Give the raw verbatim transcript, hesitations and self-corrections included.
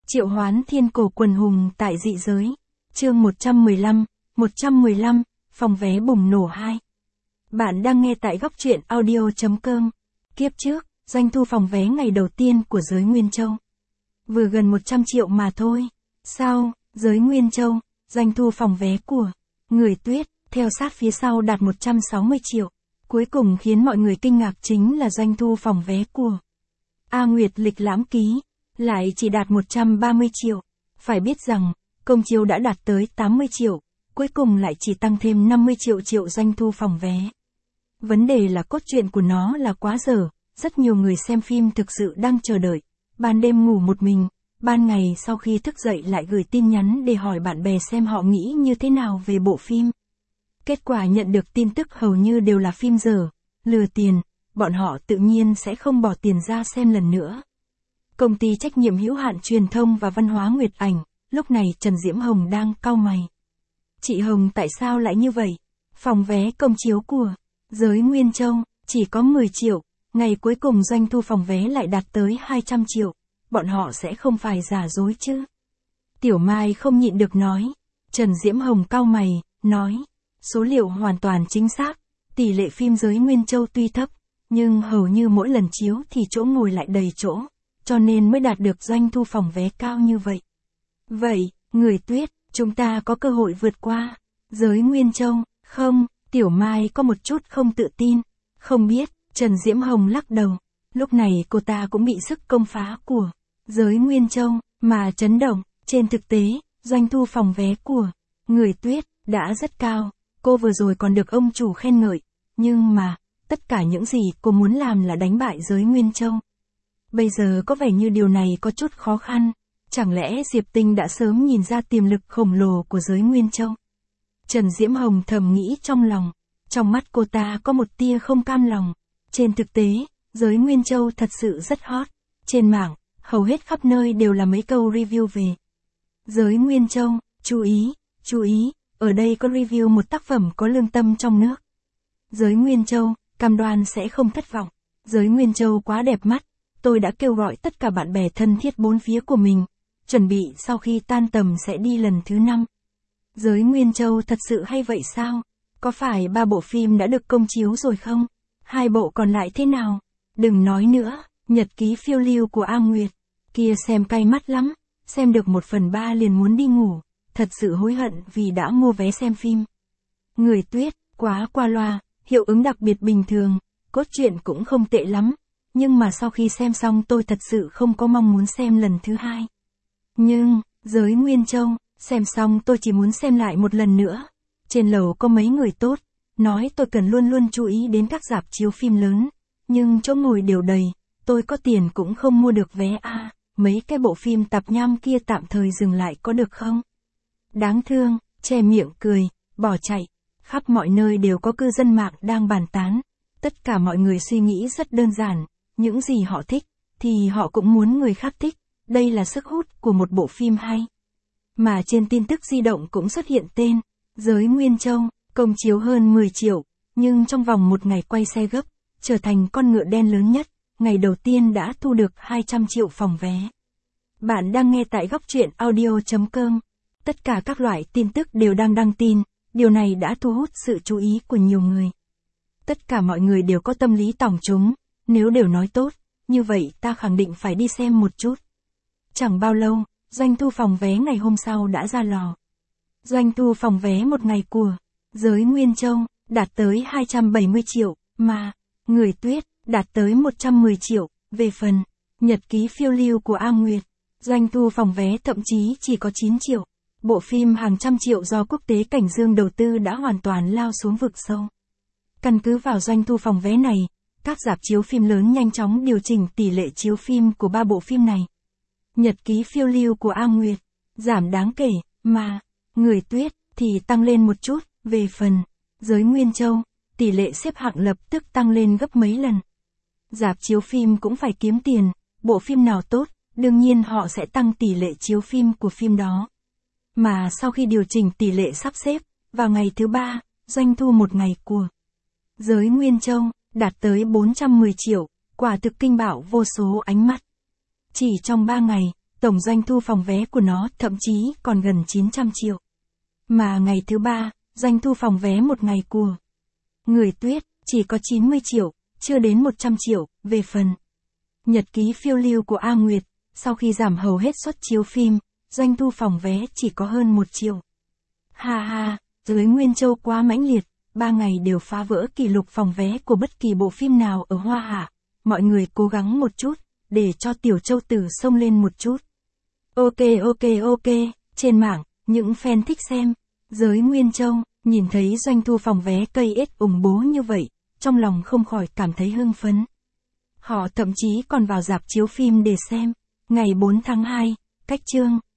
Triệu hoán thiên cổ quần hùng tại dị giới. Chương một trăm mười lăm, một trăm mười lăm, phòng vé bùng nổ hai. Bạn đang nghe tại góc truyện audio chấm com. Kiếp trước, doanh thu phòng vé ngày đầu tiên của giới Nguyên Châu vừa gần một trăm triệu mà thôi. Sau, giới Nguyên Châu, doanh thu phòng vé của Người Tuyết, theo sát phía sau đạt một trăm sáu mươi triệu. Cuối cùng khiến mọi người kinh ngạc chính là doanh thu phòng vé của A Nguyệt Lịch Lãm Ký, lại chỉ đạt một trăm ba mươi triệu. Phải biết rằng, công chiếu đã đạt tới tám mươi triệu, cuối cùng lại chỉ tăng thêm năm mươi triệu triệu doanh thu phòng vé. Vấn đề là cốt truyện của nó là quá dở, rất nhiều người xem phim thực sự đang chờ đợi. Ban đêm ngủ một mình, ban ngày sau khi thức dậy lại gửi tin nhắn để hỏi bạn bè xem họ nghĩ như thế nào về bộ phim. Kết quả nhận được tin tức hầu như đều là phim dở, lừa tiền, bọn họ tự nhiên sẽ không bỏ tiền ra xem lần nữa. Công ty trách nhiệm hữu hạn truyền thông và văn hóa Nguyệt Ảnh, lúc này Trần Diễm Hồng đang cau mày. Chị Hồng tại sao lại như vậy? Phòng vé công chiếu của giới Nguyên Châu chỉ có mười triệu, ngày cuối cùng doanh thu phòng vé lại đạt tới hai trăm triệu, bọn họ sẽ không phải giả dối chứ? Tiểu Mai không nhịn được nói. Trần Diễm Hồng cau mày, nói, số liệu hoàn toàn chính xác, tỷ lệ phim giới Nguyên Châu tuy thấp, nhưng hầu như mỗi lần chiếu thì chỗ ngồi lại đầy chỗ, cho nên mới đạt được doanh thu phòng vé cao như vậy. Vậy, Người Tuyết, chúng ta có cơ hội vượt qua giới Nguyên Châu, không? Tiểu Mai có một chút không tự tin. Không biết, Trần Diễm Hồng lắc đầu. Lúc này cô ta cũng bị sức công phá của giới Nguyên Châu mà chấn động. Trên thực tế, doanh thu phòng vé của Người Tuyết đã rất cao. Cô vừa rồi còn được ông chủ khen ngợi. Nhưng mà, tất cả những gì cô muốn làm là đánh bại giới Nguyên Châu. Bây giờ có vẻ như điều này có chút khó khăn. Chẳng lẽ Diệp Tinh đã sớm nhìn ra tiềm lực khổng lồ của giới Nguyên Châu? Trần Diễm Hồng thầm nghĩ trong lòng. Trong mắt cô ta có một tia không cam lòng. Trên thực tế, giới Nguyên Châu thật sự rất hot. Trên mạng, hầu hết khắp nơi đều là mấy câu review về giới Nguyên Châu. Chú ý, chú ý, ở đây có review một tác phẩm có lương tâm trong nước. Giới Nguyên Châu, cam đoan sẽ không thất vọng. Giới Nguyên Châu quá đẹp mắt. Tôi đã kêu gọi tất cả bạn bè thân thiết bốn phía của mình, chuẩn bị sau khi tan tầm sẽ đi lần thứ năm. Giới Nguyên Châu thật sự hay vậy sao? Có phải ba bộ phim đã được công chiếu rồi không? Hai bộ còn lại thế nào? Đừng nói nữa, nhật ký phiêu lưu của A Nguyệt, kia xem cay mắt lắm, xem được một phần ba liền muốn đi ngủ, thật sự hối hận vì đã mua vé xem phim. Người Tuyết, quá qua loa, hiệu ứng đặc biệt bình thường, cốt truyện cũng không tệ lắm. Nhưng mà sau khi xem xong tôi thật sự không có mong muốn xem lần thứ hai. Nhưng, giới Nguyên Châu, xem xong tôi chỉ muốn xem lại một lần nữa. Trên lầu có mấy người tốt, nói tôi cần luôn luôn chú ý đến các rạp chiếu phim lớn. Nhưng chỗ ngồi đều đầy, tôi có tiền cũng không mua được vé a. À, mấy cái bộ phim tạp nham kia tạm thời dừng lại có được không? Đáng thương, che miệng cười, bỏ chạy. Khắp mọi nơi đều có cư dân mạng đang bàn tán. Tất cả mọi người suy nghĩ rất đơn giản. Những gì họ thích, thì họ cũng muốn người khác thích. Đây là sức hút của một bộ phim hay. Mà trên tin tức di động cũng xuất hiện tên giới Nguyên Châu, công chiếu hơn mười triệu, nhưng trong vòng một ngày quay xe gấp, trở thành con ngựa đen lớn nhất, ngày đầu tiên đã thu được hai trăm triệu phòng vé. Bạn đang nghe tại góc truyện audio chấm com. Tất cả các loại tin tức đều đang đăng tin, điều này đã thu hút sự chú ý của nhiều người. Tất cả mọi người đều có tâm lý tòng chúng. Nếu đều nói tốt, như vậy ta khẳng định phải đi xem một chút. Chẳng bao lâu, doanh thu phòng vé ngày hôm sau đã ra lò. Doanh thu phòng vé một ngày của giới Nguyên Châu đạt tới hai trăm bảy mươi triệu, mà Người Tuyết đạt tới một trăm mười triệu. Về phần nhật ký phiêu lưu của A Nguyệt, doanh thu phòng vé thậm chí chỉ có chín triệu. Bộ phim hàng trăm triệu do quốc tế Cảnh Dương đầu tư đã hoàn toàn lao xuống vực sâu. Căn cứ vào doanh thu phòng vé này, các rạp chiếu phim lớn nhanh chóng điều chỉnh tỷ lệ chiếu phim của ba bộ phim này. Nhật ký phiêu lưu của A Nguyệt giảm đáng kể, mà Người Tuyết thì tăng lên một chút. Về phần giới Nguyên Châu, tỷ lệ xếp hạng lập tức tăng lên gấp mấy lần. Rạp chiếu phim cũng phải kiếm tiền, bộ phim nào tốt, đương nhiên họ sẽ tăng tỷ lệ chiếu phim của phim đó. Mà sau khi điều chỉnh tỷ lệ sắp xếp, vào ngày thứ ba, doanh thu một ngày của giới Nguyên Châu đạt tới bốn trăm mười triệu, quả thực kinh bạo vô số ánh mắt. Chỉ trong ba ngày, Tổng doanh thu phòng vé của nó thậm chí còn gần chín trăm triệu. Mà ngày thứ ba, doanh thu phòng vé một ngày của Người Tuyết chỉ có chín mươi triệu, chưa đến một trăm triệu. Về phần nhật ký phiêu lưu của A Nguyệt, sau khi giảm hầu hết suất chiếu phim, doanh thu phòng vé chỉ có hơn một triệu. Ha ha, giới Nguyên Châu quá mãnh liệt, ba ngày đều phá vỡ kỷ lục phòng vé của bất kỳ bộ phim nào ở Hoa Hạ. Mọi người cố gắng một chút, để cho Tiểu Châu Tử xông lên một chút. Ok ok ok, trên mạng, những fan thích xem. Giới Nguyên Châu, nhìn thấy doanh thu phòng vé cây ết ủng bố như vậy, trong lòng không khỏi cảm thấy hưng phấn. Họ thậm chí còn vào rạp chiếu phim để xem. Ngày bốn tháng hai, cách chương